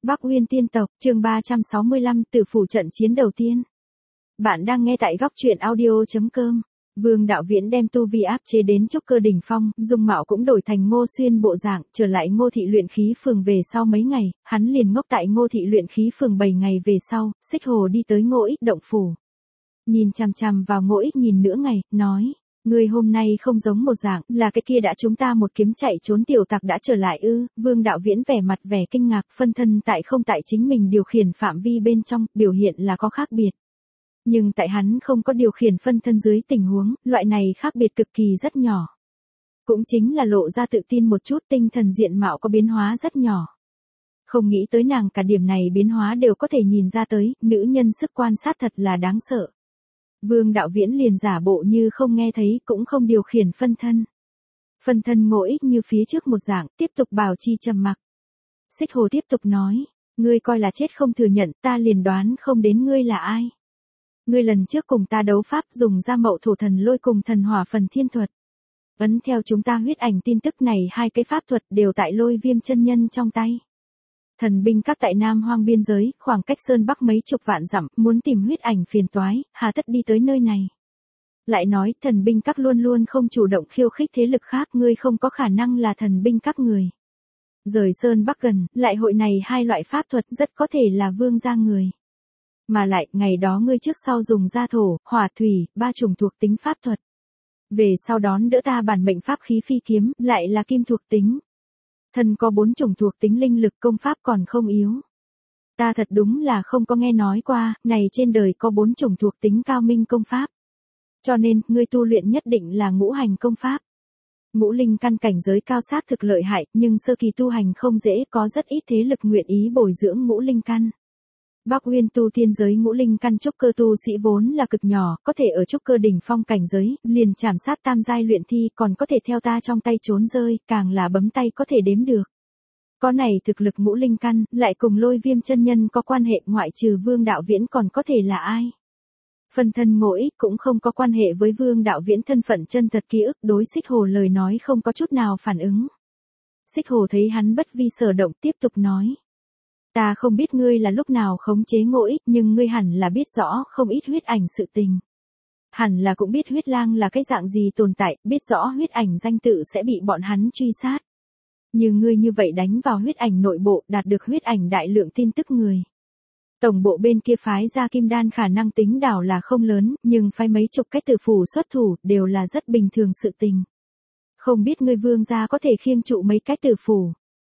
Bắc Uyên tiên tộc, chương 365, Tử phủ trận chiến đầu tiên. Bạn đang nghe tại góc truyện audio.com. Vương Đạo Viễn đem tu vi áp chế đến trúc cơ đỉnh phong, dung mạo cũng đổi thành Ngô Xuyên bộ dạng, trở lại Ngô thị luyện khí phường về sau mấy ngày, hắn liền ngốc tại Ngô thị luyện khí phường 7 ngày về sau, Xích Hồ đi tới Ngô Ích động phủ. Nhìn chằm chằm vào Ngô Ích nhìn nửa ngày, nói: "Ngươi hôm nay không giống một dạng, là cái kia đã chúng ta một kiếm chạy trốn tiểu tặc đã trở lại ư?" Vương Đạo Viễn vẻ mặt vẻ kinh ngạc, phân thân tại không tại chính mình điều khiển phạm vi bên trong, biểu hiện là có khác biệt. Nhưng tại hắn không có điều khiển phân thân dưới tình huống, loại này khác biệt cực kỳ rất nhỏ. Cũng chính là lộ ra tự tin một chút, tinh thần diện mạo có biến hóa rất nhỏ. Không nghĩ tới nàng cả điểm này biến hóa đều có thể nhìn ra tới, nữ nhân sức quan sát thật là đáng sợ. Vương Đạo Viễn liền giả bộ như không nghe thấy, cũng không điều khiển phân thân. Phân thân Ngô Ích như phía trước một dạng, tiếp tục bảo trì trầm mặc. Xích Hồ tiếp tục nói: "Ngươi coi là chết không thừa nhận, ta liền đoán không đến ngươi là ai. Ngươi lần trước cùng ta đấu pháp dùng ra Mậu Thổ Thần Lôi cùng Thần Hỏa Phần Thiên Thuật. Ấn theo chúng ta huyết ảnh tin tức này, hai cái pháp thuật đều tại Lôi Viêm chân nhân trong tay. Thần binh các tại Nam Hoang biên giới, khoảng cách Sơn Bắc mấy chục vạn dặm, muốn tìm huyết ảnh phiền toái, hà tất đi tới nơi này. Lại nói, thần binh các luôn luôn không chủ động khiêu khích thế lực khác, ngươi không có khả năng là thần binh các người. Rời Sơn Bắc gần, lại hội này hai loại pháp thuật rất có thể là vương gia người. Mà lại, ngày đó ngươi trước sau dùng ra thổ, hỏa thủy, ba chủng thuộc tính pháp thuật. Về sau đón đỡ ta bản mệnh pháp khí phi kiếm, lại là kim thuộc tính. Thần có 4 chủng thuộc tính linh lực, công pháp còn không yếu. Ta thật đúng là không có nghe nói qua, này trên đời có 4 chủng thuộc tính cao minh công pháp. Cho nên, ngươi tu luyện nhất định là ngũ hành công pháp. Ngũ linh căn cảnh giới cao xác thực lợi hại, nhưng sơ kỳ tu hành không dễ, có rất ít thế lực nguyện ý bồi dưỡng ngũ linh căn. Bắc Uyên tu tiên giới ngũ linh căn trúc cơ tu sĩ vốn là cực nhỏ, có thể ở trúc cơ đỉnh phong cảnh giới, liền chảm sát tam giai luyện thi, còn có thể theo ta trong tay trốn rơi, càng là bấm tay có thể đếm được. Có này thực lực ngũ linh căn, lại cùng Lôi Viêm chân nhân có quan hệ, ngoại trừ Vương Đạo Viễn còn có thể là ai? Phân thân Ngô Ích cũng không có quan hệ với Vương Đạo Viễn thân phận chân thật ký ức, đối Xích Hồ lời nói không có chút nào phản ứng. Xích Hồ thấy hắn bất vi sở động, tiếp tục nói: "Ta không biết ngươi là lúc nào khống chế Ngô Ích, nhưng ngươi hẳn là biết rõ không ít huyết ảnh sự tình. Hẳn là cũng biết huyết lang là cái dạng gì tồn tại, biết rõ huyết ảnh danh tự sẽ bị bọn hắn truy sát. Như ngươi như vậy đánh vào huyết ảnh nội bộ, đạt được huyết ảnh đại lượng tin tức người. Tổng bộ bên kia phái ra kim đan khả năng tính đảo là không lớn, nhưng phái mấy chục cái tử phủ xuất thủ, đều là rất bình thường sự tình. Không biết ngươi Vương gia có thể khiêng trụ mấy cái tử phủ.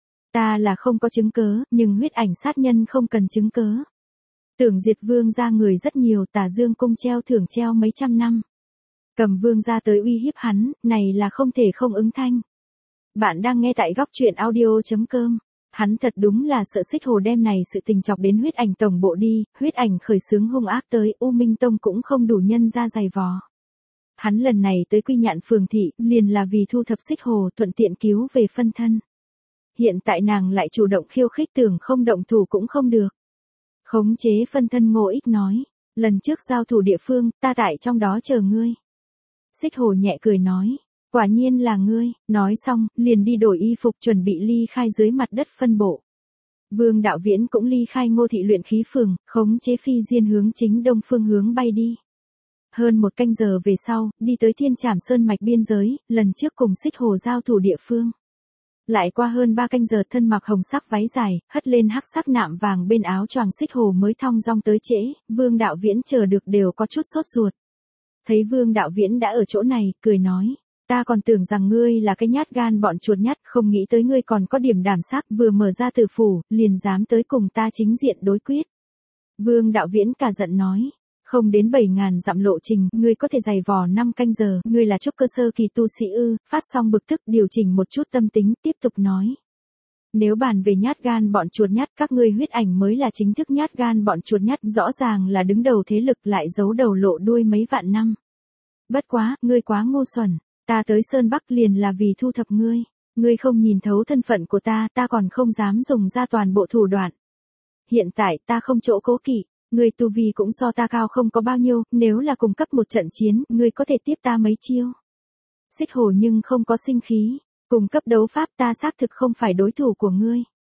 Ta là không có chứng cớ, nhưng huyết ảnh sát nhân không cần chứng cớ. Tưởng diệt Vương gia người rất nhiều, Tà Dương cung treo thưởng treo mấy trăm năm. Cầm Vương gia tới uy hiếp hắn, này là không thể không ứng thanh." Bạn đang nghe tại góc truyện audio.com. Hắn thật đúng là sợ Xích Hồ đem này sự tình chọc đến huyết ảnh tổng bộ đi, huyết ảnh khởi xướng hung ác tới, U Minh Tông cũng không đủ nhân ra giày vò. Hắn lần này tới Quy Nhạn phường thị, liền là vì thu thập Xích Hồ, thuận tiện cứu về phân thân. Hiện tại nàng lại chủ động khiêu khích, tưởng không động thủ cũng không được. Khống chế phân thân Ngô Ích nói: "Lần trước giao thủ địa phương, ta tại trong đó chờ ngươi." Xích Hồ nhẹ cười nói: "Quả nhiên là ngươi." Nói xong, liền đi đổi y phục chuẩn bị ly khai dưới mặt đất phân bộ. Vương Đạo Viễn cũng ly khai Ngô thị luyện khí phường, khống chế phi diên hướng chính đông phương hướng bay đi. Hơn 1 canh giờ về sau, đi tới Thiên Trảm Sơn mạch biên giới, lần trước cùng Xích Hồ giao thủ địa phương. Lại qua hơn 3 canh giờ, thân mặc hồng sắc váy dài, hất lên hắc sắc nạm vàng bên áo choàng Xích Hồ mới thong dong tới trễ, Vương Đạo Viễn chờ được đều có chút sốt ruột. Thấy Vương Đạo Viễn đã ở chỗ này, cười nói: "Ta còn tưởng rằng ngươi là cái nhát gan bọn chuột nhắt, không nghĩ tới ngươi còn có điểm đảm sắc, vừa mở ra tử phủ, liền dám tới cùng ta chính diện đối quyết." Vương Đạo Viễn cả giận nói: "Không đến 7.000 dặm lộ trình, ngươi có thể giày vò 5 canh giờ, ngươi là trúc cơ sơ kỳ tu sĩ ư?" Phát xong bực tức, điều chỉnh một chút tâm tính, tiếp tục nói: "Nếu bàn về nhát gan bọn chuột nhắt, các ngươi huyết ảnh mới là chính thức nhát gan bọn chuột nhắt, rõ ràng là đứng đầu thế lực lại giấu đầu lộ đuôi mấy vạn năm. Bất quá, ngươi quá ngu xuẩn, ta tới Sơn Bắc liền là vì thu thập ngươi. Ngươi không nhìn thấu thân phận của ta, ta còn không dám dùng ra toàn bộ thủ đoạn. Hiện tại ta không chỗ cố kỵ. Ngươi tu vi cũng so ta cao không có bao nhiêu, nếu là cùng cấp một trận chiến, ngươi có thể tiếp ta mấy chiêu." Xích Hồ nhưng không có sinh khí. "Cùng cấp đấu pháp ta xác thực không phải đối thủ của ngươi.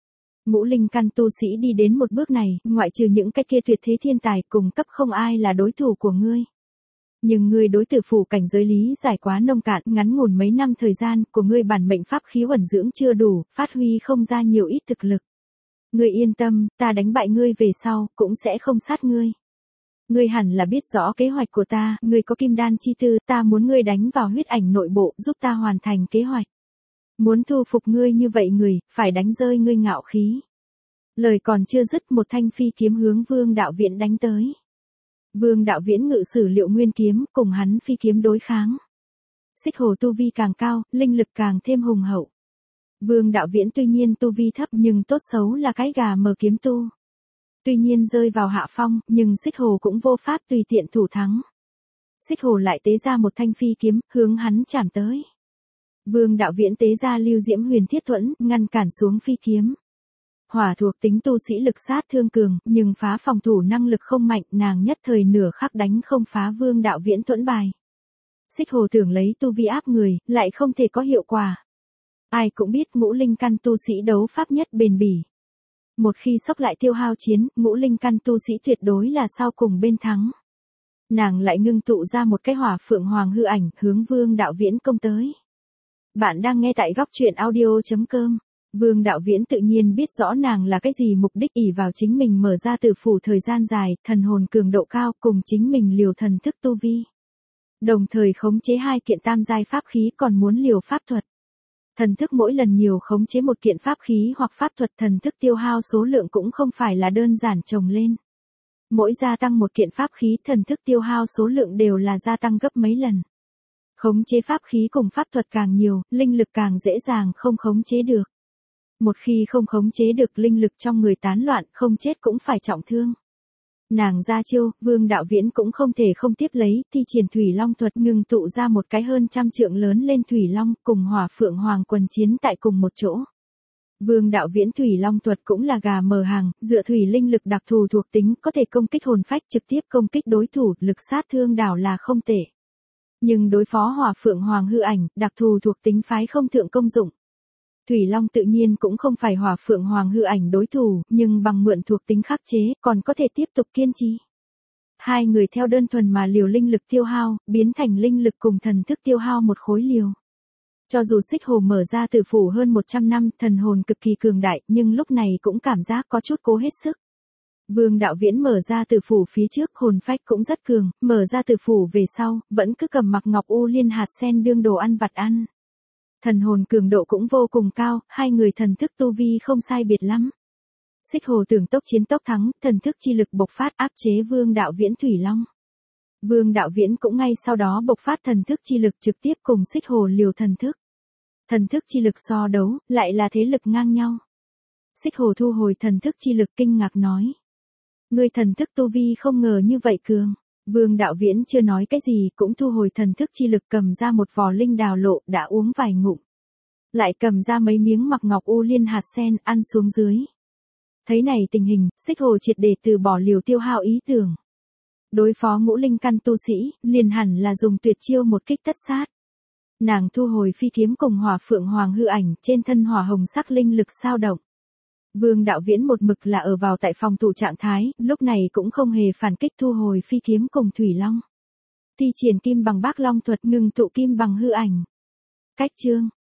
ngũ linh căn tu sĩ đi đến một bước này, ngoại trừ những cái kia tuyệt thế thiên tài cùng cấp không ai là đối thủ của ngươi. Nhưng ngươi đối tử phủ cảnh giới lý giải quá nông cạn, ngắn ngủn mấy năm thời gian của ngươi bản mệnh pháp khí ẩn dưỡng chưa đủ, phát huy không ra nhiều ít thực lực. Ngươi yên tâm, ta đánh bại ngươi về sau, cũng sẽ không sát ngươi. Ngươi hẳn là biết rõ kế hoạch của ta, ngươi có kim đan chi tư, ta muốn ngươi đánh vào huyết ảnh nội bộ, giúp ta hoàn thành kế hoạch. Muốn thu phục ngươi như vậy người, phải đánh rơi ngươi ngạo khí. Lời còn chưa dứt, một thanh phi kiếm hướng Vương Đạo Viễn đánh tới. Vương Đạo Viễn ngự sử Liệu Nguyên kiếm, cùng hắn phi kiếm đối kháng. Xích Hồ tu vi càng cao, linh lực càng thêm hùng hậu. Vương Đạo Viễn tuy nhiên tu vi thấp nhưng tốt xấu là cái gà mờ kiếm tu. Tuy nhiên rơi vào hạ phong, nhưng Xích Hồ cũng vô pháp tùy tiện thủ thắng. Xích Hồ lại tế ra một thanh phi kiếm, hướng hắn chạm tới. Vương Đạo Viễn tế ra Lưu Diễm Huyền Thiết Thuẫn, ngăn cản xuống phi kiếm. Hỏa thuộc tính tu sĩ lực sát thương cường, nhưng phá phòng thủ năng lực không mạnh, nàng nhất thời nửa khắc đánh không phá Vương Đạo Viễn thuẫn bài. Xích Hồ tưởng lấy tu vi áp người, lại không thể có hiệu quả. Ai cũng biết ngũ linh căn tu sĩ đấu pháp nhất bền bỉ. Một khi sốc lại tiêu hao chiến, ngũ linh căn tu sĩ tuyệt đối là sau cùng bên thắng. Nàng lại ngưng tụ ra một cái hỏa phượng hoàng hư ảnh, hướng Vương Đạo Viễn công tới. Bạn đang nghe tại góc truyện audio.com. Vương Đạo Viễn tự nhiên biết rõ nàng là cái gì mục đích, ỷ vào chính mình mở ra tử phủ thời gian dài, thần hồn cường độ cao, cùng chính mình liều thần thức tu vi. Đồng thời khống chế 2 kiện tam giai pháp khí, còn muốn liều pháp thuật. Thần thức mỗi lần nhiều khống chế một kiện pháp khí hoặc pháp thuật, thần thức tiêu hao số lượng cũng không phải là đơn giản chồng lên. Mỗi gia tăng một kiện pháp khí, thần thức tiêu hao số lượng đều là gia tăng gấp mấy lần. Khống chế pháp khí cùng pháp thuật càng nhiều, linh lực càng dễ dàng không khống chế được. Một khi không khống chế được, linh lực trong người tán loạn, không chết cũng phải trọng thương. Nàng ra chiêu, Vương Đạo Viễn cũng không thể không tiếp lấy, thi triển Thủy Long thuật, ngừng tụ ra một cái hơn 100 trượng lớn lên Thủy Long, cùng Hỏa Phượng Hoàng quần chiến tại cùng một chỗ. Vương Đạo Viễn Thủy Long thuật cũng là gà mờ hàng, dựa thủy linh lực đặc thù thuộc tính, có thể công kích hồn phách, trực tiếp công kích đối thủ, lực sát thương đảo là không tệ. Nhưng đối phó Hỏa Phượng Hoàng hư ảnh, đặc thù thuộc tính phái không thượng công dụng. Thủy Long tự nhiên cũng không phải Hỏa Phượng Hoàng hư ảnh đối thủ, nhưng bằng mượn thuộc tính khắc chế, còn có thể tiếp tục kiên trì. Hai người theo đơn thuần mà liều linh lực tiêu hao, biến thành linh lực cùng thần thức tiêu hao một khối liều. Cho dù Xích Hồ mở ra tử phủ hơn 100 năm, thần hồn cực kỳ cường đại, nhưng lúc này cũng cảm giác có chút cố hết sức. Vương Đạo Viễn mở ra tử phủ phía trước, hồn phách cũng rất cường, mở ra tử phủ về sau, vẫn cứ cầm mặc ngọc u liên hạt sen đương đồ ăn vặt ăn. Thần hồn cường độ cũng vô cùng cao, hai người thần thức tu vi không sai biệt lắm. Xích Hồ tưởng tốc chiến tốc thắng, thần thức chi lực bộc phát áp chế Vương Đạo Viễn Thủy Long. Vương Đạo Viễn cũng ngay sau đó bộc phát thần thức chi lực trực tiếp cùng Xích Hồ liều thần thức. Thần thức chi lực so đấu, lại là thế lực ngang nhau. Xích Hồ thu hồi thần thức chi lực kinh ngạc nói. Ngươi thần thức tu vi không ngờ như vậy cường. Vương Đạo Viễn chưa nói cái gì, cũng thu hồi thần thức chi lực, cầm ra một vò linh đào lộ, đã uống vài ngụm. Lại cầm ra mấy miếng mặc ngọc u liên hạt sen, ăn xuống dưới. Thấy này tình hình, Xích Hồ triệt để từ bỏ liều tiêu hao ý tưởng. Đối phó ngũ linh căn tu sĩ, liền hẳn là dùng tuyệt chiêu một kích tất sát. Nàng thu hồi phi kiếm cùng Hỏa Phượng Hoàng hư ảnh, trên thân hỏa hồng sắc linh lực sao động. Vương Đạo Viễn một mực là ở vào tại phòng thủ trạng thái, lúc này cũng không hề phản kích, thu hồi phi kiếm cùng Thủy Long. Thi triển kim bằng Bác Long thuật, ngừng tụ kim bằng hư ảnh. Cách chương